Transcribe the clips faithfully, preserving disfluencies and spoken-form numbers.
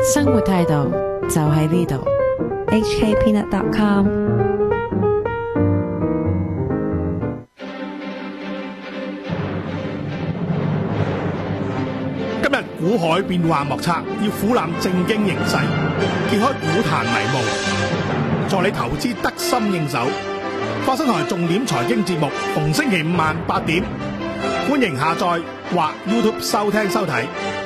生活態度就喺呢度。 H K Peanut dot com。 今日股海變幻莫測，要俯瞰正經形勢，揭開股壇迷霧，助你投資得心應手。發生台重點財經節目，逢星期五晚八點，歡迎下載或 YouTube 收聽收睇。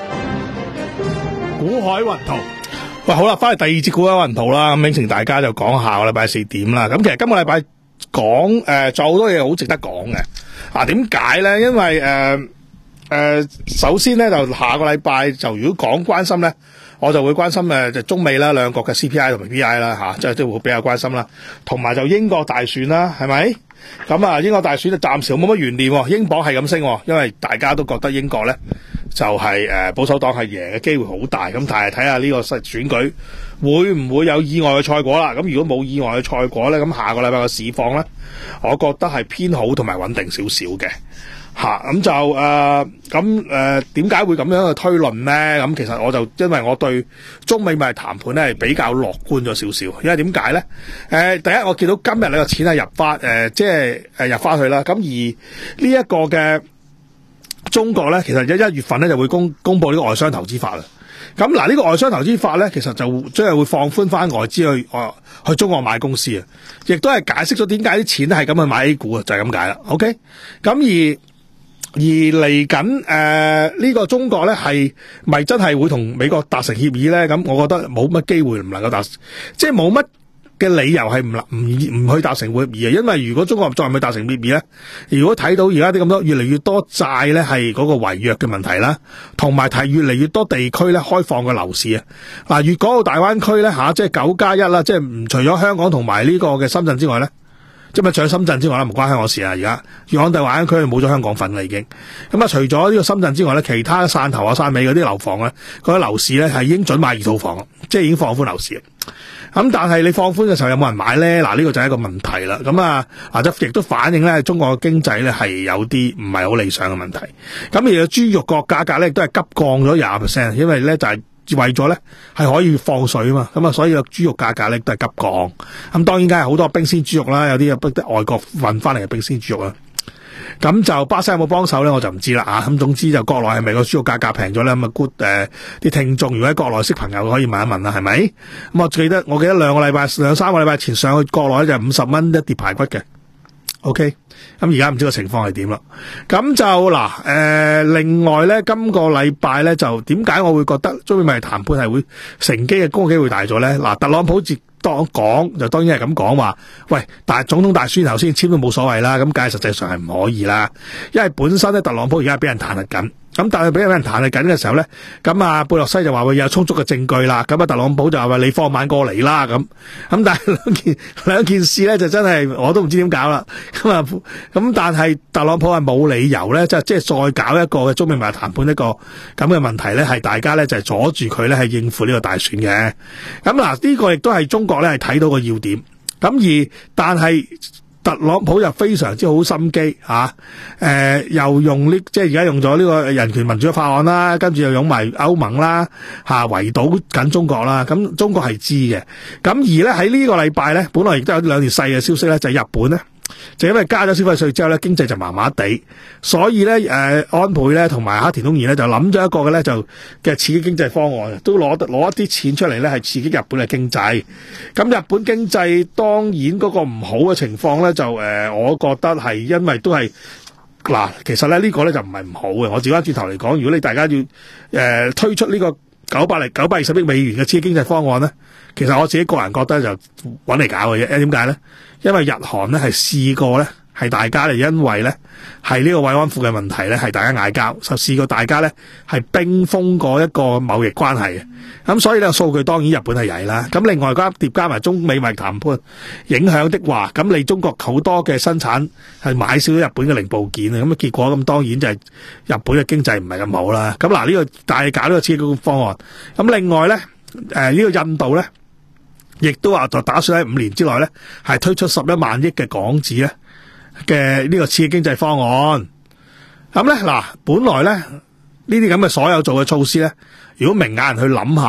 股海雲圖，喂，好啦，翻嚟第二節股海雲圖啦。咁應承大家就講下個禮拜四點啦。咁其實今個禮拜講誒，仲有好多嘢好值得講嘅。啊，點解咧？因為誒。呃誒、呃，首先咧就下個禮拜就如果講關心咧，我就會關心誒就中美啦兩國嘅 C P I 同埋 P I 啦吓，即係都會比較關心啦。同埋就英國大選啦，係咪？咁啊，英國大選就暫時冇乜懸念，英鎊係咁升，因為大家都覺得英國咧就係、是、誒、呃、保守黨係贏嘅機會好大。咁但係睇下呢個選舉會唔會有意外嘅賽果啦？咁如果冇意外嘅賽果咧，咁下個禮拜嘅市況咧，我覺得係偏好同埋穩定少少嘅。吓，咁就誒咁誒點解會咁樣去推論咧？咁其實我就因為我對中美貿易談判咧係比較樂觀咗少少，因為點解咧？誒、呃、第一我見到今日你個錢係入翻誒即係誒入翻去啦。咁而呢一個嘅中國咧，其實一一月份咧就會公公布呢個外商投資法啦。咁嗱，呢個外商投資法咧，其實就即係會放寬翻外資去誒去中國買公司啊，亦都係解釋咗點解啲錢係咁去買 A 股啊，就係咁解啦。OK，咁而而嚟緊誒呢個中國咧係咪真係會同美國達成協議咧？咁我覺得冇乜機會唔能夠達，即係冇乜嘅理由係唔唔唔去達成協議啊！因為如果中國再唔去達成協議咧，如果睇到而家啲咁多越嚟越多債咧係嗰個違約嘅問題啦，同埋提越嚟越多地區咧開放嘅樓市啊！嗱，粵港澳大灣區咧吓，即係九加一啦，即係唔除咗香港同埋呢個嘅深圳之外咧。即係除咗深圳之外咧，唔關香港事啊！而家粵港澳大灣區冇咗香港份啦，已經咁啊！除咗呢個深圳之外咧，其他汕頭啊、汕尾嗰啲樓房咧，嗰啲樓市咧係已經準買二套房，即係已經放寬樓市。咁但係你放寬嘅時候有冇人買咧？嗱，呢個就係一個問題啦。咁啊，或者亦都反映咧，中國嘅經濟咧係有啲唔係好理想嘅問題。咁而豬肉個價格咧都係急降咗廿 percent， 因為咧就係、是。為咗咧係可以放水啊嘛，咁啊所以個豬肉價格咧都係急降。咁當然梗係好多冰鮮豬肉啦，有啲逼得外國運翻嚟嘅冰鮮豬肉啦。咁就巴西有冇幫手咧，我就唔知啦啊。咁總之就國內係咪個豬肉價格平咗咧？咁啊 good 誒，啲聽眾如果喺國內識朋友可以問一問啦，係咪？咁我記得我記得兩個禮拜兩三個禮拜前上去國內咧就係五十蚊一碟排骨嘅。OK，咁而家唔知個情況係點啦。咁就嗱，誒、呃，另外咧，今個禮拜咧就點解我會覺得中美貿易談判係會乘機嘅高機會大咗咧？嗱，特朗普接當講就當然係咁講話，喂，但係總統大選頭先簽都冇所謂啦。咁梗係實際上係唔可以啦，因為本身咧特朗普而家係俾人彈劾緊。咁但係俾人彈劾緊嘅時候咧，咁啊貝洛西就話會有充足嘅證據啦，咁啊特朗普就話你放慢過嚟啦，咁咁但係兩件兩件事咧就真係我都唔知點搞啦，咁啊咁但係特朗普係冇理由咧，即係即係再搞一個嘅中美貿易談判一個咁嘅問題咧，係大家咧就係阻住佢咧係應付呢個大選嘅。咁嗱呢個亦都係中國咧係睇到個要點，咁而但係。特朗普又非常之好心機嚇，誒、呃、又用呢即係而家用咗呢個人權民主法案啦，跟住又用埋歐盟啦嚇，圍堵緊中國啦，咁中國係知嘅。咁而咧喺呢個禮拜咧，本來亦都有兩條細嘅消息咧，就係、日本咧。就因為加咗消費稅之後咧，經濟就麻麻地，所以咧誒、呃、安倍咧同埋黑田東彥咧就諗咗一個嘅咧就嘅刺激經濟方案，都攞得攞一啲錢出嚟咧係刺激日本嘅經濟。咁日本經濟當然嗰個唔好嘅情況咧就誒、呃，我覺得係因為都係嗱，其實咧呢、呢個咧就唔係唔好嘅。我調翻轉頭嚟講，如果你大家要誒、呃、推出呢個九百零九百二十億美元嘅刺激經濟方案咧，其實我自己個人覺得就搵嚟搞嘅啫。點解咧？因為日韓咧係試過咧，係大家嚟因為咧係呢個慰安婦嘅問題咧，係大家嗌交，就試過大家咧係冰封過一個貿易關係嘅。咁所以呢個數據當然日本係曳啦。咁另外加疊加埋中美貿易談判影響的話，咁你中國好多嘅生產係買少咗日本嘅零部件啊。咁啊結果咁當然就係日本嘅經濟唔係咁好啦。咁嗱呢個大搞呢個刺激方案。咁另外咧誒呢個印度咧。亦都話就打算喺五年之內咧，係推出十一萬億嘅港紙咧嘅呢個刺激經濟方案。咁咧嗱，本來咧呢啲咁嘅所有做嘅措施咧，如果明眼人去諗下咧，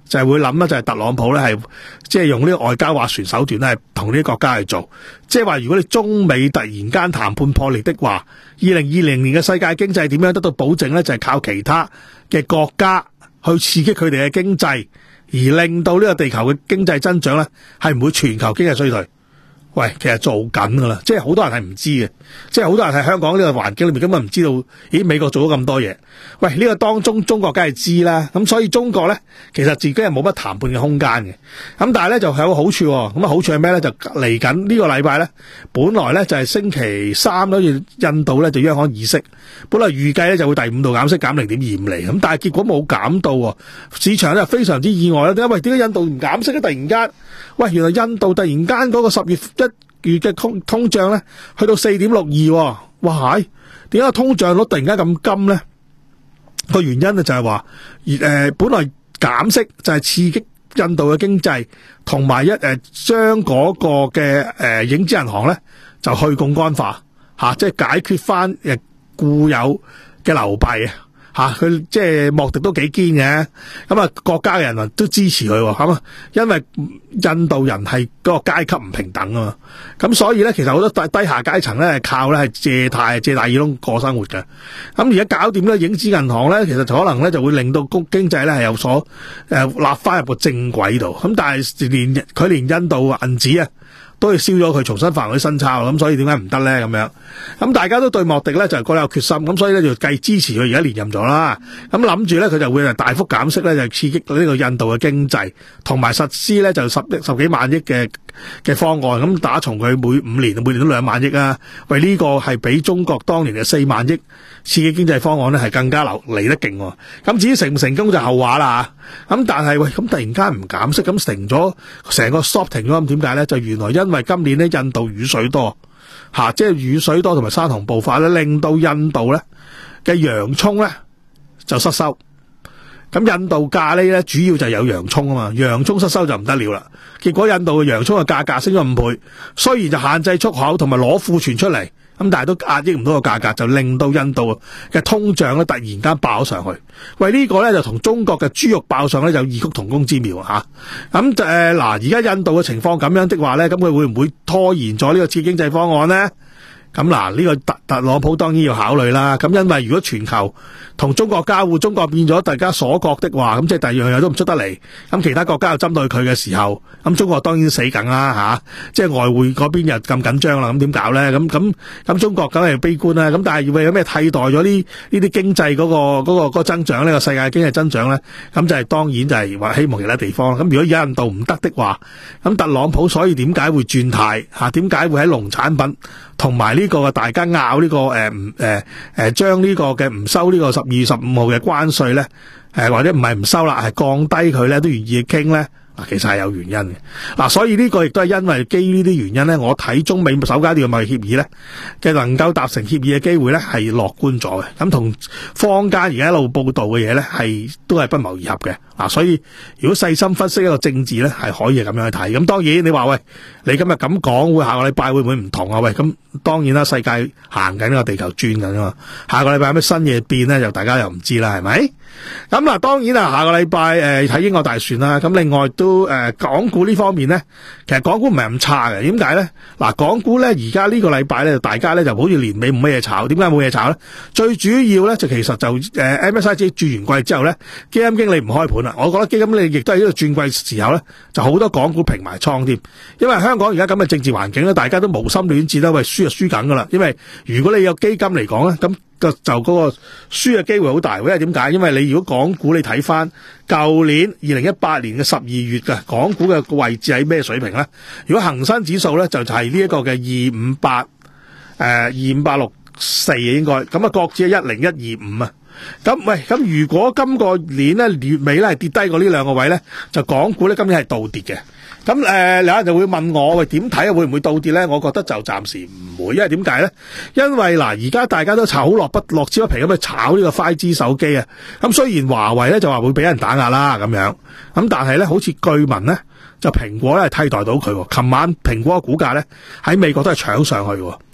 就係會諗咧，就係特朗普咧係即係用呢個外交斡旋手段咧，係同呢啲國家去做。即係話，如果你中美突然間談判破裂的話，二零二零年嘅世界經濟點樣得到保證咧？就係靠其他嘅國家去刺激佢哋嘅經濟，而令到呢個地球嘅經濟增長咧係唔會全球經濟衰退。喂，其實做緊噶啦，即係好多人係唔知嘅，即係好多人喺香港呢個環境裏面根本唔知道，咦，美國做咗咁多嘢。喂，呢個當中中國梗係知啦，咁所以中國咧其實自己係冇乜談判嘅空間嘅。咁但係咧就係有個好處，咁啊好處係咩咧？就嚟緊呢個禮拜咧，本來咧就係星期三好似印度咧就央行議息，本來預計咧就會第五度減息減零點二五厘，咁但係結果冇減到，市場咧非常之意外啦。點解？喂，點解印度唔減息咧？突然間，喂，原來印度突然間嗰個十月一月嘅通通脹咧，去到四點六二，哇！係點解通脹率突然間咁金咧？個原因咧就係話，誒、呃，本來減息就係刺激印度嘅經濟，同埋一誒將嗰個嘅誒、呃、影子銀行咧就去槓桿化吓、啊，即係解決翻誒固有嘅流弊啊！吓，佢即係莫迪都幾堅嘅，咁啊國家嘅人民都支持佢，咁啊，因為印度人係嗰個階級唔平等啊嘛，咁所以咧其實好多低低下階層咧係靠咧係借貸借大耳窿過生活嘅，咁而家搞掂咧影子銀行咧，其實就可能咧就會令到經濟咧係有所誒立翻入個正軌度，咁但係連佢連印度銀紙啊都要燒咗佢，重新發行啲新鈔，咁所以點解唔得咧？咁樣，咁大家都對莫迪咧就係覺得有決心，咁所以咧就繼支持佢而家連任咗啦。咁諗住咧佢就會大幅減息咧，就刺激呢個印度嘅經濟，同埋實施咧就十億十幾萬億嘅嘅方案，咁打從佢每五年每年都兩萬億啊。喂，呢個係比中國當年嘅四萬億刺激經濟方案咧係更加流嚟得勁。咁至於成唔成功就後話啦。咁但係喂，咁突然間唔減息，咁成咗成個 stop 停咗，咁點解咧？就原來因為今年咧印度雨水多吓、啊，即係雨水多同埋山洪暴發咧，令到印度咧嘅洋蔥咧就失收。咁印度咖喱咧主要就係有洋蔥啊嘛，洋蔥失收就唔得了啦。結果印度嘅洋蔥嘅價格升咗五倍，雖然就限制出口同埋攞庫存出嚟，咁但係都壓抑唔到個價格，就令到印度嘅通脹咧突然間爆上去。喂，呢個咧就同中國嘅豬肉爆上咧就異曲同工之妙吓。咁誒嗱，而家印度嘅情況咁樣的話咧，咁佢會唔會拖延咗呢個刺激經濟方案咧？咁嗱，呢個特特朗普當然要考慮啦。咁因為如果全球同中國交互，中國變咗大家鎖國的話，咁即係第二樣嘢都唔出得嚟。咁其他國家又針對佢嘅時候，咁中國當然死梗啦吓。即係外匯嗰邊又咁緊張啦，咁點搞咧？咁咁咁中國梗係悲觀啦。咁但係為有咩替代咗呢呢啲經濟嗰個嗰個嗰個增長呢個世界經濟增長咧？咁就係當然就係話希望其他地方。咁如果而家印度唔得的話，咁特朗普所以點解會轉態吓？點解會喺農產品同埋呢個大家拗呢、這個誒唔誒誒將呢個嘅唔收呢個十二月十五號嘅關稅咧，誒、呃、或者唔係唔收啦，係降低佢咧都願意去傾咧。其實係有原因嘅，嗱、啊，所以呢個亦都係因為基於呢啲原因咧，我睇中美首階段嘅貿易協議咧嘅能夠達成協議嘅機會咧係樂觀咗嘅，咁同坊間而家一路報道嘅嘢咧係都係不謀而合嘅，嗱、啊，所以如果細心分析一個政治咧係可以咁樣去睇，咁當然你話喂，你今日咁講會下個禮拜會唔會唔同啊？喂，咁當然啦，世界行緊個地球轉緊啊嘛，下個禮拜有咩新嘢變咧，就大家又唔知啦，係咪？咁嗱，當然啊，下個禮拜誒睇英國大選啦，咁另外都誒、呃、港股呢方面咧，其實港股唔係咁差嘅，點解咧？嗱，港股咧而家呢個禮拜咧，大家咧就好似年尾冇乜嘢炒，點解冇嘢炒咧？最主要咧就其實就誒、呃、M S I 自己轉完季之後咧，基金經理唔開盤啦，我覺得基金經理亦都係呢個轉季時候咧，就好多港股平埋倉添，因為香港而家咁嘅政治環境咧，大家都無心戀戰啦，喂，輸就輸緊噶啦，因為如果你有基金嚟講咧，咁就就嗰個輸嘅機會好大，因為點解？因為你如果港股你睇翻舊年二零一八年嘅十二月嘅港股嘅位置喺咩水平咧？如果恒生指數咧就係呢一個嘅二五八誒二五八六四應該，咁啊國指係一零一二五啊。咁喂，咁如果今個年咧月尾咧係跌低過呢兩個位咧，就港股咧今年係倒跌嘅。咁誒、呃，有人就會問我喂，點睇啊？會唔會倒跌咧？我覺得就暫時唔會，因為點解咧？因為嗱，而家大家都炒好落不落之不平咁去炒呢個 五 G 手機啊。咁雖然華為咧就話會俾人打壓啦咁樣，咁但係咧好似據聞咧，就蘋果咧係替代到佢。琴晚蘋果嘅股價咧喺美國都係搶上去。咁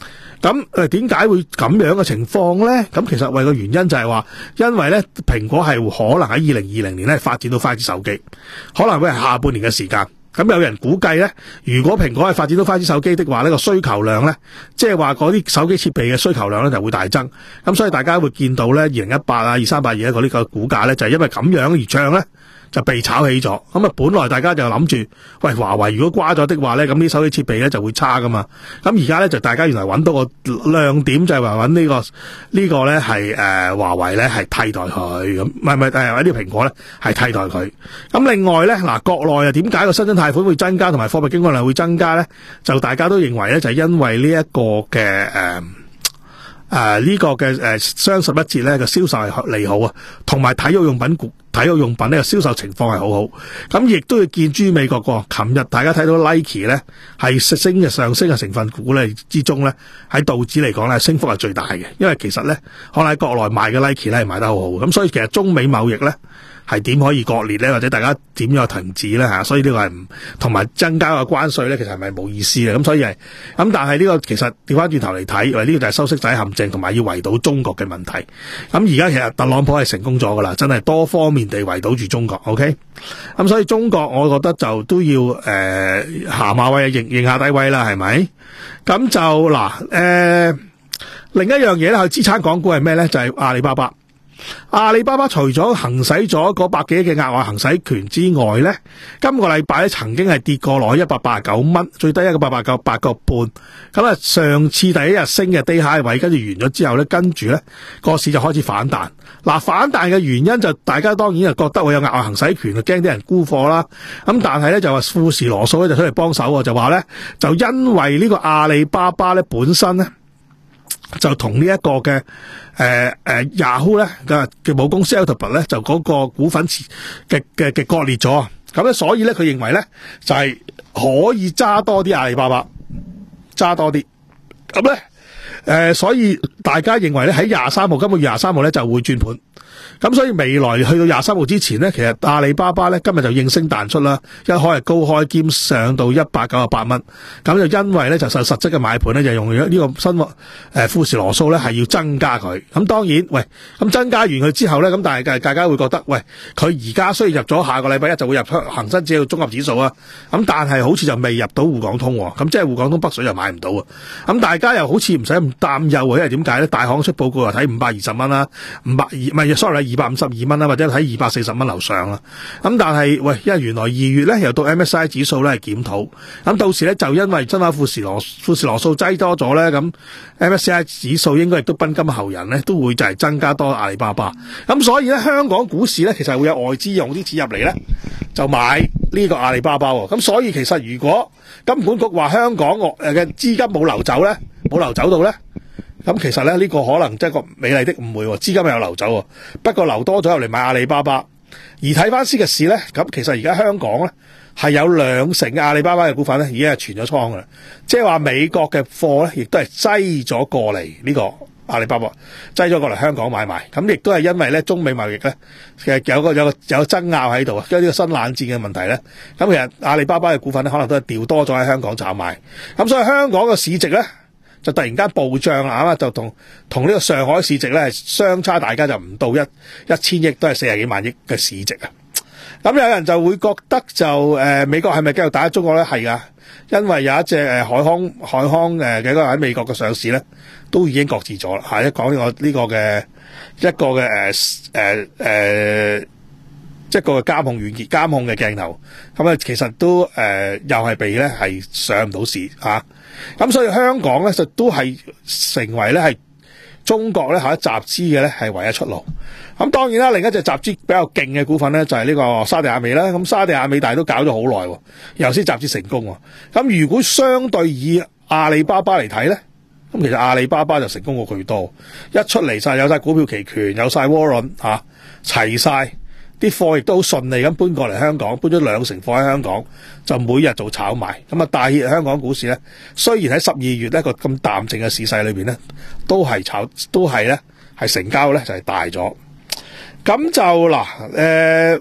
咁誒點解會咁樣嘅情況咧？咁其實為個原因就係話，因為咧蘋果係可能喺二零二零年咧發展到 五 G 手機，可能會係下半年嘅時間。咁有人估計咧，如果蘋果係發展到 五 G 手機的話，呢個需求量咧，即係話嗰啲手機設備嘅需求量咧就會大增。咁所以大家會見到咧，二零一八啊、二三八二一個呢個股價咧，就係因為咁樣而漲咧，就被炒起咗。咁啊，本來大家就諗住，喂，華為如果瓜咗的話咧，咁啲手機設備咧就會差噶嘛。咁而家咧就大家原來揾到個亮點，就係話揾呢個呢個咧係誒華為咧係替代佢咁，唔係唔係誒揾啲蘋果咧係替代佢。咁另外咧嗱，國內啊點解個新增貸款會增加同埋貨幣經過量會增加咧？就大家都認為咧就係因為呢一個嘅誒。誒、呃，呢、這個嘅誒雙十一節咧嘅銷售係利好啊，同埋體育用品股、體育用品呢個銷售情況係好好。咁亦都要見諸美國個，琴日大家睇到 Nike 咧係升嘅上升嘅成分股咧之中咧，喺道指嚟講咧升幅係最大嘅，因為其實咧可能喺國內賣嘅 Nike 咧係賣得好好。咁所以其實中美貿易咧係點可以割裂咧，或者大家點樣停止咧吓？所以呢個係唔同埋增加個關稅咧，其實係咪冇意思嘅？咁所以係咁，但係呢個其實調翻轉頭嚟睇，因為呢個就係收息仔陷阱，同埋要圍堵中國嘅問題。咁而家其實特朗普係成功咗噶啦，真係多方面地圍堵住中國。OK，咁所以中國我覺得就都要誒、呃、下馬威認認下低威啦，係咪？咁就嗱誒、呃、另一樣嘢咧，佢資產港股係咩咧？就係、是、阿里巴巴。阿里巴巴除咗行使咗嗰百幾億嘅額外行使權之外咧，今個禮拜咧曾經係跌過落去一百八十九蚊，最低一個八百九八個半。咁啊，上次第一日升嘅低下位，跟住完咗之後咧，跟住咧個市就開始反彈。嗱，反彈嘅原因就大家當然係覺得會有額外行使權，就驚啲人沽貨啦。咁但係咧就話富時羅素咧就出嚟幫手，就話咧就因為呢個阿里巴巴咧本身咧。就同呢一個嘅誒誒 Yahoo 咧嘅嘅母公司 Alphabet 咧就嗰個股份嘅嘅嘅割裂咗，咁咧所以咧佢認為咧就係、是、可以揸多啲阿里巴巴，揸多啲，咁咧誒所以大家認為咧喺廿三號今個月廿三號咧就會轉盤。咁所以未來去到廿三號之前咧，其實阿里巴巴咧今日就應聲彈出啦，一開係高開兼上到一百九十八蚊，咁就因為咧就實實質嘅買盤咧就用咗呢個新誒、呃、富時羅素咧係要增加佢。咁當然，喂，咁增加完佢之後咧，咁但係大家會覺得，喂，佢而家雖然入咗下個禮拜一就會入恒生指數綜合指數啊，咁但係好似就未入到滬港通，咁即係滬港通北水就買唔到啊。咁大家又好似唔使咁擔憂，因為點解咧？大行出報告話睇五百二十蚊啦，五百二唔係 sorry。二百五十二蚊啦，或者睇二百四十蚊樓上啦。咁但係喂，因為原來二月咧又到 M S C I 指數咧係檢討，咁到時咧就因為真係富時羅富時羅素擠多咗咧，咁 M S C I 指數應該亦都賓今後人咧都會就係增加多阿里巴巴。咁所以咧香港股市咧其實會有外資用啲錢入嚟咧，就買呢個阿里巴巴。咁所以其實如果金管局話香港誒嘅資金冇流走咧，冇流走到咧。咁其實咧呢、這個可能即係個美麗的誤會，資金有流走，不過流多咗入嚟買阿里巴巴。而睇翻先嘅事咧，咁其實而家香港咧係有兩成嘅阿里巴巴嘅股份咧已經係存咗倉噶啦，即係話美國嘅貨咧亦都係擠咗過嚟呢個阿里巴巴，擠咗過嚟香港買賣。咁亦都係因為咧中美貿易咧其實有個有個有爭拗喺度啊，因為呢個新冷戰嘅問題咧，咁其實阿里巴巴嘅股份咧可能都係調多咗喺香港炒賣。咁所以香港嘅市值咧。就突然間暴漲啦，啊嘛，就同同呢個上海市值咧係相差，大家就唔到一一千億，都係四十幾萬億嘅市值啊。咁有人就會覺得就誒、呃、美國係咪繼續打中國咧？係噶，因為有一隻誒海康海康誒嘅一個喺美國嘅上市咧，都已經擱置咗啦。下一講呢個呢個嘅一個嘅誒誒誒一個嘅監控軟件監控嘅鏡頭，咁啊其實都誒、呃、又係被咧係上唔到市嚇。咁所以香港咧就都係成為咧係中國咧喺集資嘅咧係唯一出路。咁當然啦，另一隻集資比較勁嘅股份咧就係呢個沙地亞美啦。咁沙地亞美大都搞咗好耐，又先集資成功。咁如果相對以阿里巴巴嚟睇咧，咁其實阿里巴巴就成功過佢多，一出嚟晒有晒股票期權，有晒 warrant 吓，齊晒。啲貨亦都好順利咁搬過嚟香港，搬咗兩成貨喺香港，就每日做炒賣，咁啊大熱香港股市咧。雖然喺十二月呢個咁淡靜嘅市勢裏邊咧，都係炒，都係咧係成交咧就係大咗。咁就嗱誒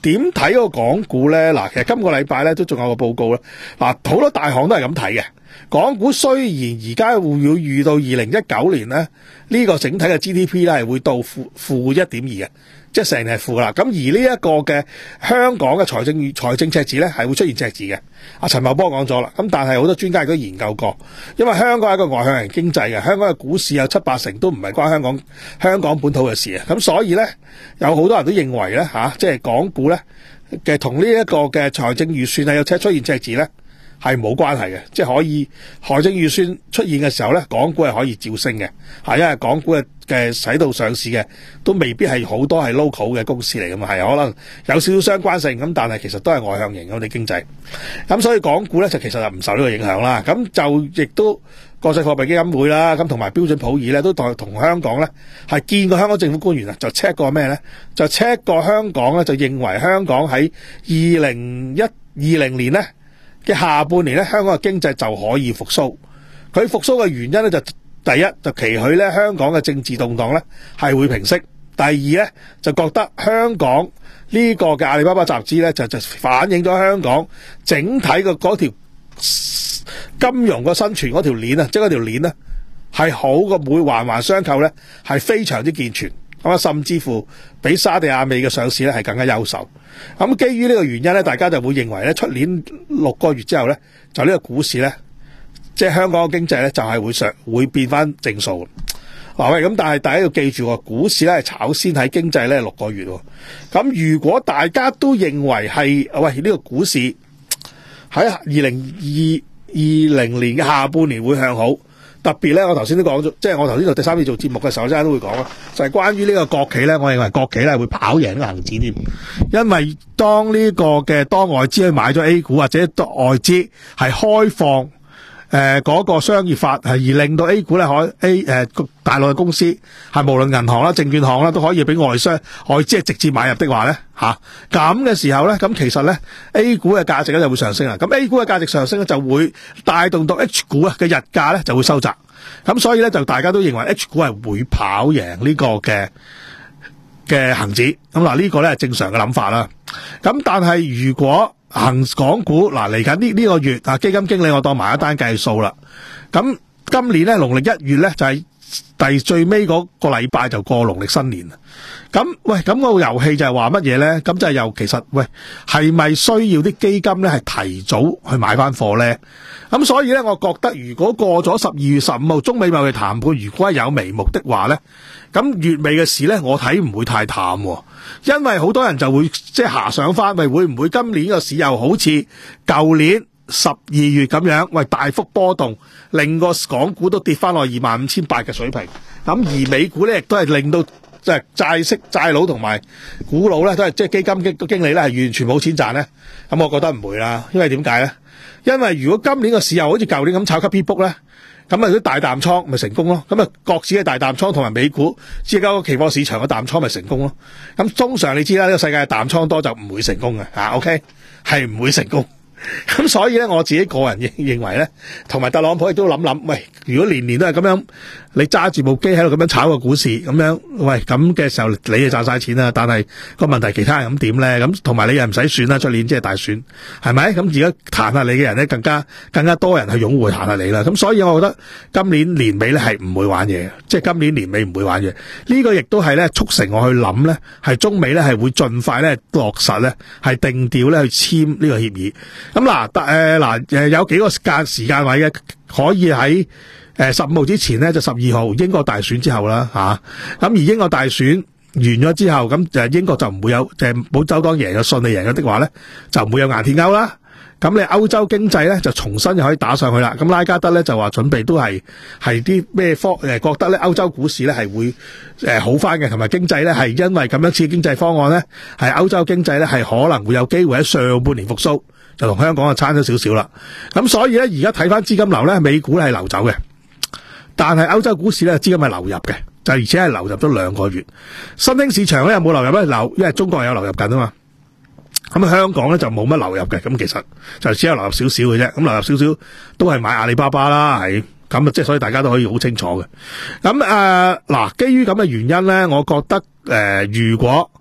點睇個港股咧？嗱，其實今個禮拜咧都仲有個報告咧。嗱，好多大行都係咁睇嘅。港股雖然而家會要遇到二零一九年咧，呢個整體嘅 G D P 咧係會到負負一點二嘅，即係成日係負啦。咁而呢一個嘅香港嘅財政財政赤字咧係會出現赤字嘅。阿陳茂波講咗啦，咁但係好多專家亦都研究過，因為香港係一個外向型經濟嘅，香港嘅股市有七八成都唔係關香港香港本土嘅事啊。咁所以咧有好多人都認為咧吓，即係港股咧嘅同呢一個嘅財政預算係有赤出現赤字咧，係冇關係嘅，即係可以財政預算出現嘅時候咧，港股係可以照升嘅，係因為港股嘅嘅使到上市嘅都未必係好多係 local 嘅公司嚟㗎嘛，係可能有少少相關性咁，但係其實都係外向型嘅我哋經濟，咁所以港股咧就其實就唔受呢個影響啦。咁就亦都國際貨幣基金會啦，咁同埋標準普爾咧都同同香港咧係見過香港政府官員啊，就 check 過咩咧？就 check 過香港咧，就認為香港喺二零一二零年咧嘅下半年咧，香港嘅經濟就可以復甦。佢復甦嘅原因咧，就第一就期許咧香港嘅政治動盪咧係會平息。第二咧就覺得香港呢個嘅阿里巴巴集資咧就就反映咗香港整體嘅嗰條金融個生存嗰條鏈啊，即係嗰條鏈咧係好過每環環相扣咧係非常之健全。咁啊，甚至乎比沙地亞美嘅上市咧係更加優秀。咁基於呢個原因咧，大家就會認為咧，出年六個月之後咧，就呢個股市咧，即係香港嘅經濟咧，就係會上會變翻正數。嗱喂，咁但係大家要記住喎，股市咧係炒先喺經濟咧六個月喎。咁如果大家都認為係喂呢個股市喺二零二二零年嘅下半年會向好。特別咧，我頭先都講咗，即係我頭先做第三次做節目嘅時候，真係都會講啦，就係關於呢個國企咧，我認為國企咧會跑贏個恆指添，因為當呢個嘅當外資去買咗 A 股或者外資係開放。誒、呃、嗰、那個商業法係而令到 A 股咧可 A 誒、呃、大陸嘅公司係無論銀行啦、證券行啦都可以俾外商外資係直接買入的話咧嚇，咁嘅時候咧，咁其實咧 A 股嘅價值咧就會上升啦。咁 A 股嘅價值上升咧就會帶動到 H 股啊嘅日價咧就會收窄。咁所以咧就大家都認為 H 股係會跑贏呢個嘅嘅恆指。咁嗱呢個咧係正常嘅諗法啦。咁但係如果恒港股嗱嚟緊呢呢個月啊，基金經理我當埋一單計數啦。咁今年咧農曆一月咧就係、是、第最尾嗰個禮拜就過農曆新年啦。咁喂咁、那個遊戲就係話乜嘢咧？咁就係又其實喂係咪需要啲基金咧係提早去買翻貨咧？咁所以咧，我覺得如果過咗十二月十五號中美貿易談判，如果係有眉目的話咧，咁月尾嘅事咧，我睇唔會太淡喎。因為好多人就會即係遐想翻，喂會唔會今年個市又好似舊年十二月咁樣，喂大幅波動，令個港股都跌翻落二萬五千八嘅水平。咁而美股咧亦都係令到即係債息債佬同埋股佬咧都係即係基金經經理咧係完全冇錢賺咧。咁我覺得唔會啦，因為點解咧？因為如果今年個市又好似舊年咁炒 copy book 咧，咁啊啲大淡倉咪成功咯。咁啊國指嘅大淡倉同埋美股之間個期貨市場嘅淡倉咪成功咯。咁通常你知啦，呢個世界嘅淡倉多就唔會成功嘅吓 OK 係唔會成功。咁所以咧，我自己個人認認為咧，同埋特朗普亦都諗諗，喂，如果年年都係咁樣，你揸住部機喺度咁樣炒個股市，咁樣，喂，咁嘅時候你就賺晒錢啦。但係個問題，其他人咁點咧？咁同埋你又唔使選啦，出年即係大選，係咪？咁而家彈下你嘅人咧，更加更加多人去擁護彈下你啦。咁所以我覺得今年年尾咧係唔會玩嘢，即係今年年尾唔會玩嘢。呢個亦都係咧促成我去諗咧，係中美咧係會盡快咧落實咧係定調咧去簽呢個協議。咁嗱，誒嗱，誒有幾個間時間位嘅，可以喺誒十五號之前咧，就十二號英國大選之後啦，吓。咁而英國大選完咗之後，咁就英國就唔會有，就係保守黨贏嘅順利贏咗的話咧，就唔會有硬脫歐啦。咁你歐洲經濟咧就重新又可以打上去啦。咁拉加德咧就話準備都係係啲咩科誒，覺得咧歐洲股市咧係會誒好翻嘅，同埋經濟咧係因為咁樣次經濟方案咧，係歐洲經濟咧係可能會有機會喺上半年復甦。就同香港就差咗少少啦，咁所以咧而家睇翻資金流咧，美股係流走嘅，但係歐洲股市咧資金係流入嘅，就而且係流入咗兩個月。新興市場咧有冇流入咧？流，因為中國有流入緊啊嘛，咁香港咧就冇乜流入嘅，咁其實就只有流入少少嘅啫，咁流入少少都係買阿里巴巴啦，係咁啊，即係所以大家都可以好清楚嘅。咁誒嗱，基於咁嘅原因咧，我覺得誒、呃、如果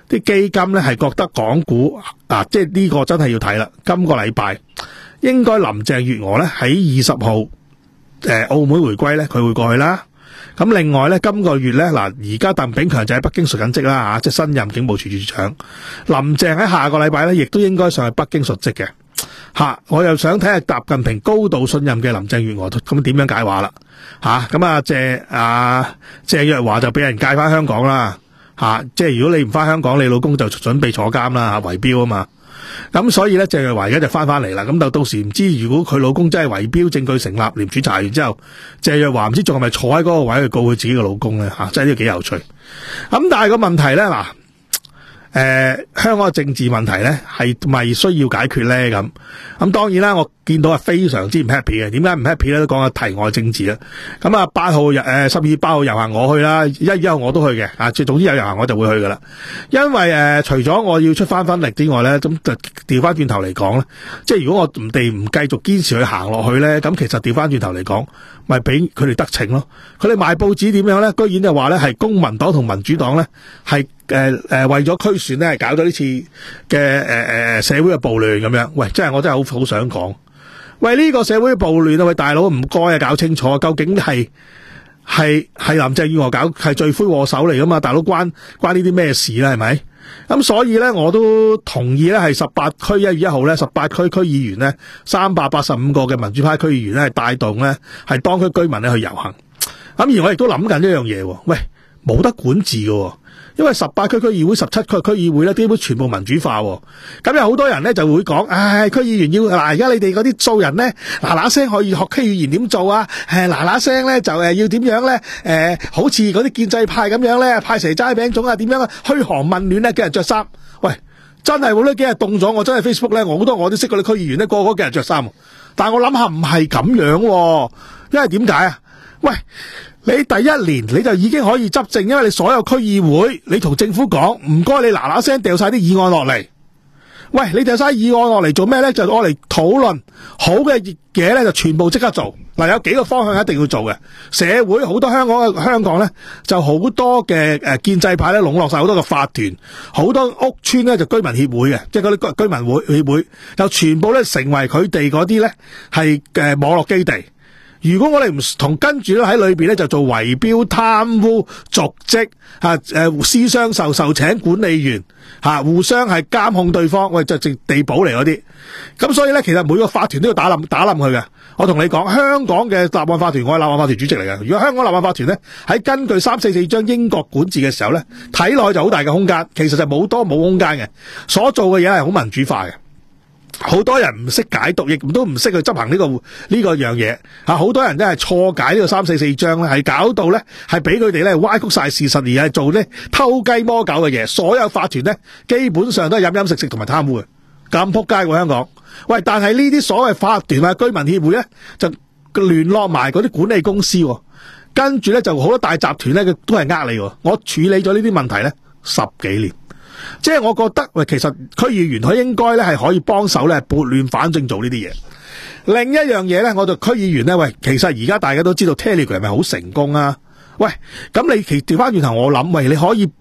啲基金咧係覺得港股啊，即係呢個真係要睇啦。今個禮拜應該林鄭月娥咧喺二十號誒澳門回歸咧，佢會過去啦。咁另外咧，今個月咧嗱，而家鄧炳強就喺北京述緊職啦吓，即係新任警務處處長。林鄭喺下個禮拜咧，亦都應該上去北京述職嘅吓。我又想睇下習近平高度信任嘅林鄭月娥咁點樣解話啦吓。咁啊謝啊謝若華就俾人介翻香港啦吓，即係如果你唔翻香港，你老公就準備坐監啦，圍標啊嘛。咁所以咧，謝若華而家就翻翻嚟啦。咁就到時唔知如果佢老公真係圍標證據成立，廉署查完之後，謝若華唔知仲係咪坐喺嗰個位去告佢自己嘅老公咧吓，真係呢個幾有趣。咁但係個問題咧嗱。誒、呃，香港嘅政治問題咧，係咪需要解決咧？咁咁當然啦，我見到係非常之唔 happy 嘅。點解唔 happy 咧？都講下題外政治啦。咁啊，八號日誒十二月八號遊行我去啦，一月一號我都去嘅。啊，總之有遊行我就會去噶啦。因為誒、呃，除咗我要出翻分力之外咧，咁就調翻轉頭嚟講咧，即係如果我唔哋唔繼續堅持去行落去咧，咁其實調翻轉頭嚟講，咪俾佢哋得逞咯。佢哋賣報紙點樣咧？居然就話咧係公民黨同民主黨咧係。誒、呃、誒、呃，為咗區選咧，搞咗呢次嘅誒誒社會嘅暴亂咁樣，喂，真係我真係好好想講，喂呢、這個社會嘅暴亂啊，喂大佬唔該啊，搞清楚，究竟係係係林鄭月娥搞係罪魁禍首嚟噶嘛？大佬關關呢啲咩事啦？係咪？咁所以咧，我都同意咧，係十八區一月一號咧，十八區區議員咧，三百八十五個嘅民主派區議員咧，係帶動咧，係當區居民咧去遊行。咁而我亦都諗緊一樣嘢，喂，冇得管治喎。因為十八區區議會、十七區區議會咧，基本全部民主化，咁有好多人咧就會講，唉，區議員要嗱，而家你哋嗰啲素人咧，嗱嗱聲可以學區議員點做啊？誒，嗱嗱聲咧就誒要點樣咧？誒、呃，好似嗰啲建制派咁樣咧，派蛇齋餅粽啊，點樣啊？噓寒問暖咧，叫人着衫。喂，真係喎，呢幾日凍咗，我真係 Facebook 咧，我好多我都識嗰啲區議員咧，個個叫人着衫。但係我諗下唔係咁樣，因為點解啊？喂，你第一年你就已經可以執政，因為你所有區議會，你同政府講唔該，你嗱嗱聲掉晒啲議案落嚟。喂，你掉晒議案落嚟做咩咧？就攞嚟討論好嘅嘢咧，就全部即刻做。嗱，有幾個方向一定要做嘅。社會好多香港嘅香港咧，就好多嘅誒建制派咧，籠絡晒好多嘅法團，好多屋邨咧就居民協會嘅，即係嗰啲居民會協會，就全部咧成為佢哋嗰啲咧係誒網絡基地。如果我哋唔同跟住咧喺裏邊咧就做圍標、貪污、瀆職吓，誒私相授受請管理員吓，互相係監控對方，喂就直地保嚟嗰啲。咁所以咧，其實每個法團都要打冧打冧佢嘅。我同你講，香港嘅立案法團，我係立案法團主席嚟嘅。如果香港立案法團咧喺根據三四四章英國管治嘅時候咧，睇落去就好大嘅空間，其實就冇多冇空間嘅。所做嘅嘢係好民主化嘅。好多人唔識解讀，亦都唔識去執行呢、這個呢、這個樣嘢吓。好多人都係錯解呢個三四四章咧，係搞到咧係俾佢哋咧歪曲晒事實，而係做咧偷雞摸狗嘅嘢。所有法團咧基本上都係飲飲食食同埋貪污嘅，咁撲街喎香港。喂，但係呢啲所謂法團啊、居民協會咧就聯絡埋嗰啲管理公司，跟住咧就好多大集團咧，佢都係呃你。我處理咗呢啲問題咧十幾年。即係我覺得，喂，其實區議員佢應該咧係可以幫手咧撥亂反正做呢啲嘢。另一樣嘢咧，我哋區議員咧，喂，其實而家大家都知道 Telegram 係咪好成功啊？喂，咁你其調翻轉頭，我諗，喂，你可以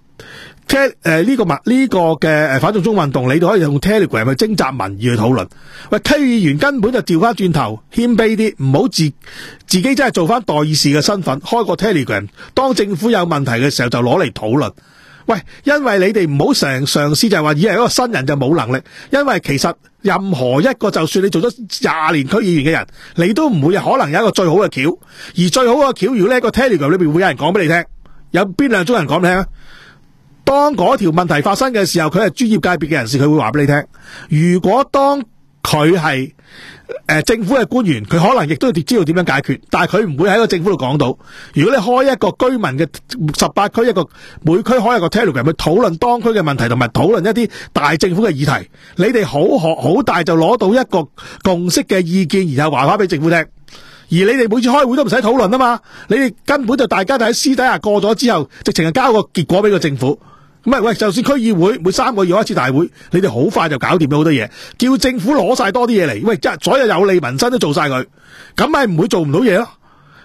Te 誒呢個呢、呢個嘅誒反送中運動，你都可以用 Telegram 去徵集民意去討論。喂，區議員根本就調翻轉頭謙卑啲，唔好自自己真係做翻代議士嘅身份，開個 Telegram， 當政府有問題嘅時候就攞嚟討論。喂，因為你哋唔好成嘗試就係話以為一個新人就冇能力，因為其實任何一個就算你做咗廿年區議員嘅人，你都唔會可能有一個最好嘅橋，而最好嘅橋，如果呢個 Telegram 裏邊會有人講俾你聽，有邊兩種人講俾你聽？當嗰條問題發生嘅時候，佢係專業界別嘅人士，佢會話俾你聽。如果當佢係誒政府嘅官員，佢可能亦都要知道點樣解決，但係佢唔會喺個政府度講到。如果你開一個居民嘅十八區一個每區開一個 Telegram 去討論當區嘅問題，同埋討論一啲大政府嘅議題，你哋好學好大就攞到一個共識嘅意見，然後話翻俾政府聽。而你哋每次開會都唔使討論啊嘛，你哋根本就大家就喺私底下過咗之後，直情係交個結果俾個政府。咁啊喂，就算區議會每三個月開一次大會，你哋好快就搞掂咗好多嘢，叫政府攞晒多啲嘢嚟，喂，即係所有有利民生都做晒佢，咁咪唔會做唔到嘢咯。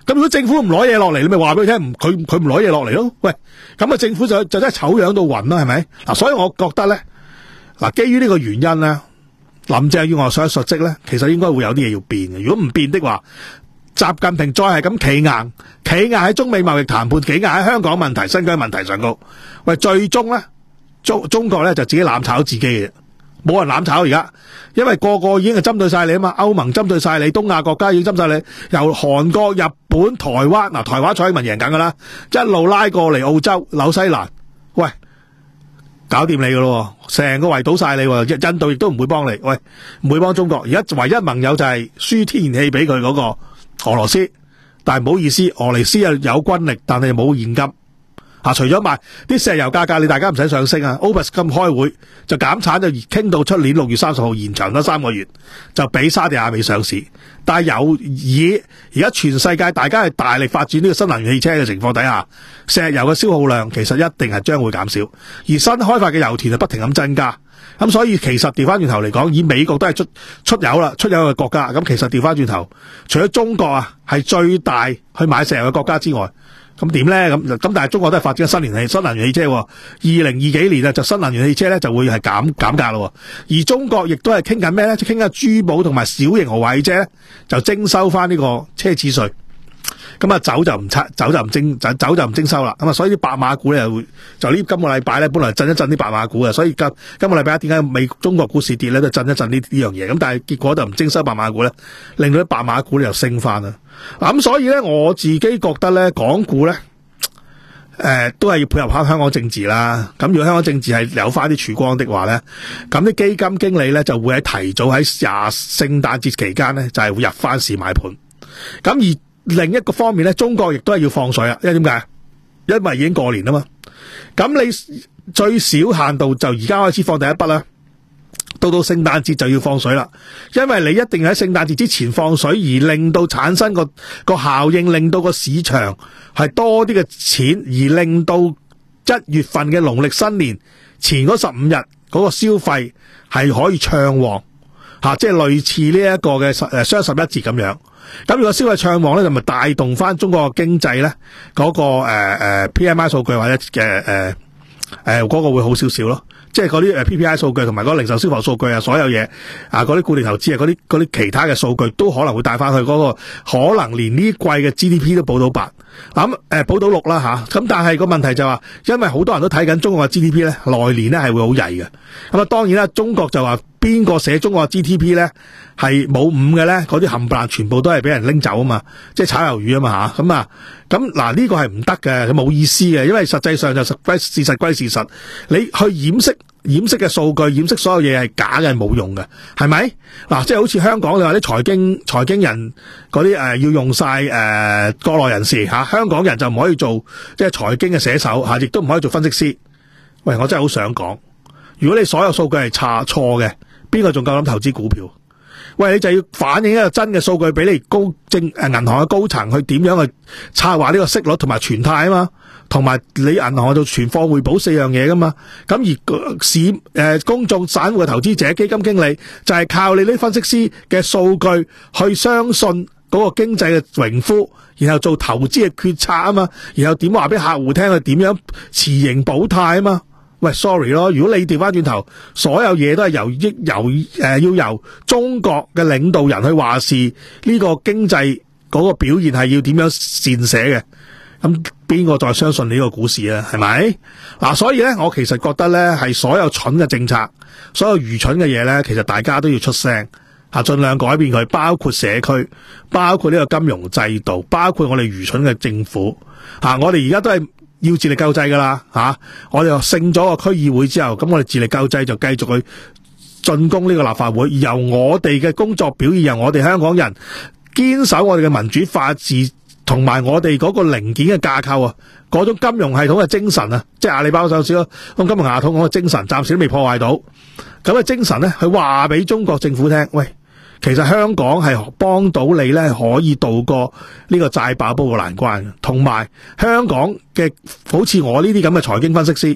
咁如果政府唔攞嘢落嚟，你咪話俾佢聽，佢佢唔攞嘢落嚟咯。喂，咁啊政府就就真係醜樣到暈啦，係咪？嗱，所以我覺得咧，嗱，基於呢個原因咧，林鄭月娥想述職咧，其實應該會有啲嘢要變嘅。如果唔變的話，習近平再係咁企硬，企硬喺中美貿易談判，企硬喺香港問題、新疆問題上高，喂，最終咧中中國咧就自己攬炒自己嘅。冇人攬炒而家，因為個個已經係針對晒你啊嘛，歐盟針對晒你，東亞國家已經針對晒你，由韓國、日本、台灣，嗱，台灣蔡英文贏緊噶啦，一路拉過嚟澳洲、紐西蘭，喂，搞掂你噶咯，成個圍堵晒你，印度亦都唔會幫你，喂，唔會幫中國，而家唯一盟友就係輸天然氣俾佢嗰個俄羅斯，但係唔好意思，俄羅斯有軍力，但係冇現金。啊！除咗賣啲石油價格，你大家唔使上升啊 ！OPEC 咁開會就減產，就傾到出年六月三十號延長咗三個月，就俾沙地亞美上市。但係有以而家全世界大家係大力發展呢個新能源汽車嘅情況底下，石油嘅消耗量其實一定係將會減少，而新開發嘅油田係不停咁增加。咁所以其實調翻轉頭嚟講，以美國都係出出油啦，出油嘅國家。咁其實調翻轉頭，除咗中國啊係最大去買石油嘅國家之外，咁點咧？咁咁但係中國都係發展新能源汽新能源汽車，二零二幾年啊就新能源汽車咧就會係減減價咯。而中國亦都係傾緊咩咧？就傾緊珠寶同埋小型豪華汽車咧，就徵收翻呢個奢侈稅。咁啊走就唔拆，走就唔徵，走走就唔徵收啦。咁啊，所以啲白馬股咧就會就呢今個禮拜咧，本來震一震啲白馬股嘅，所以今今個禮拜點解美中國股市跌咧，都震一震呢呢樣嘢。咁但係結果就唔徵收白馬股咧，令到啲白馬股咧又升翻啦。咁所以咧，我自己覺得咧，港股咧，誒、呃、都係要配合下香港政治啦。咁如果香港政治係有翻啲曙光的話咧，咁啲基金經理咧就會喺提早喺廿聖誕節期間咧，就係、是、會入翻市買盤。咁而另一個方面咧，中國亦都係要放水啊，因為點解？因為已經過年啦嘛。咁你最少限度就而家開始放第一筆啦，到到聖誕節就要放水啦。因為你一定喺聖誕節之前放水，而令到產生個個效應，令到個市場係多啲嘅錢，而令到一月份嘅農曆新年前嗰十五日嗰個消費係可以暢旺吓，即係類似呢一個嘅誒雙十一節咁樣。咁如果消費暢旺咧，就咪帶動翻中國嘅經濟咧，嗰、那個誒誒、呃、P M I 數據或者嘅誒誒嗰個會好少少咯。即係嗰啲誒 P P I 數據同埋嗰個零售消防數據啊，所有嘢啊，嗰啲固定投資啊，嗰啲嗰啲其他嘅數據都可能會帶翻去嗰、那個，可能連呢季嘅 G D P 都保到八，咁誒保到六啦吓。咁但係個問題就話，因為好多人都睇緊中國嘅 G D P 咧，來年咧係會好曳嘅。咁啊，當然啦，中國就話邊個寫中國嘅 G D P 咧係冇五嘅咧，嗰啲冚唪唥全部都係俾人拎走啊嘛，即係炒魷魚啊嘛吓。咁啊，咁嗱呢個係唔得嘅，冇意思嘅，因為實際上就實歸事實歸事實，你去掩飾。掩飾嘅數據，掩飾所有嘢係假嘅，係冇用嘅，係咪？嗱，即係好似香港你話啲財經財經人嗰啲誒，要用晒誒、呃、國內人士吓、啊，香港人就唔可以做即係財經嘅寫手吓，亦都唔可以做分析師。喂，我真係好想講，如果你所有數據係差錯嘅，邊個仲夠膽投資股票？喂，你就要反映一個真嘅數據俾你高政誒銀行嘅高層去點樣去策劃呢個息率同埋存貸啊嘛。同埋你銀行做存貨匯保四樣嘢噶嘛，咁而市誒、呃、公眾散戶嘅投資者基金經理就係靠你啲分析師嘅數據去相信嗰個經濟嘅榮枯，然後做投資嘅決策啊嘛，然後點話俾客戶聽佢點樣持盈保泰啊嘛。喂 sorry 咯，如果你調翻轉頭，所有嘢都係由益由誒、呃、要由中國嘅領導人去話事，呢個經濟嗰個表現係要點樣善寫嘅。咁邊個再相信呢個股市啊？係咪？嗱、啊，所以咧，我其實覺得咧，係所有蠢嘅政策，所有愚蠢嘅嘢咧，其實大家都要出聲吓，盡量改變佢，包括社區，包括呢個金融制度，包括我哋愚蠢嘅政府吓、啊。我哋而家都係要自力救濟噶啦吓。我哋勝咗個區議會之後，咁我哋自力救濟就繼續去進攻呢個立法會，由我哋嘅工作表現，由我哋香港人堅守我哋嘅民主法治。同埋我哋嗰個零件嘅架構啊，嗰種金融系統嘅精神啊，即係阿里巴巴上市咯，咁金融系統嗰個精神暫時都未破壞到，咁嘅精神咧，佢話俾中國政府聽，喂，其實香港係幫到你咧，可以渡過呢個債爆煲嘅難關，同埋香港嘅好似我呢啲咁嘅財經分析師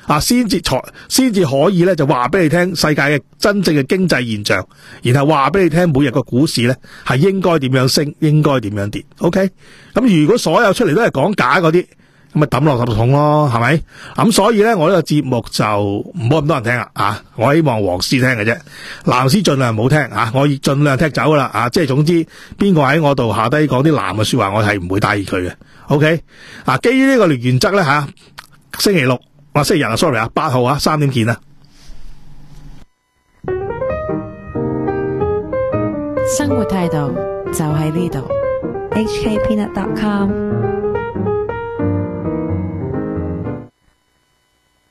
啊，先至才先至可以咧就話俾你聽世界嘅真正嘅經濟現象，然後話俾你聽每日個股市咧係應該點樣升，應該點樣跌。OK，咁如果所有出嚟都係講假嗰啲，咁咪抌落垃圾桶咯，係咪？咁所以咧，我呢個節目就唔好咁多人聽啦，啊！我希望黃絲聽嘅啫，藍絲盡量唔好聽啊！我盡量踢走噶啦，啊！即係總之，邊個喺我度下低講啲藍嘅說話，我係唔會帶意佢嘅。OK，啊！基於呢個原則咧，吓、啊、星期六。我星期日啊 ，sorry 啊，八號啊，三點見啦。 生活態度就喺呢度。 H K Peanut dot com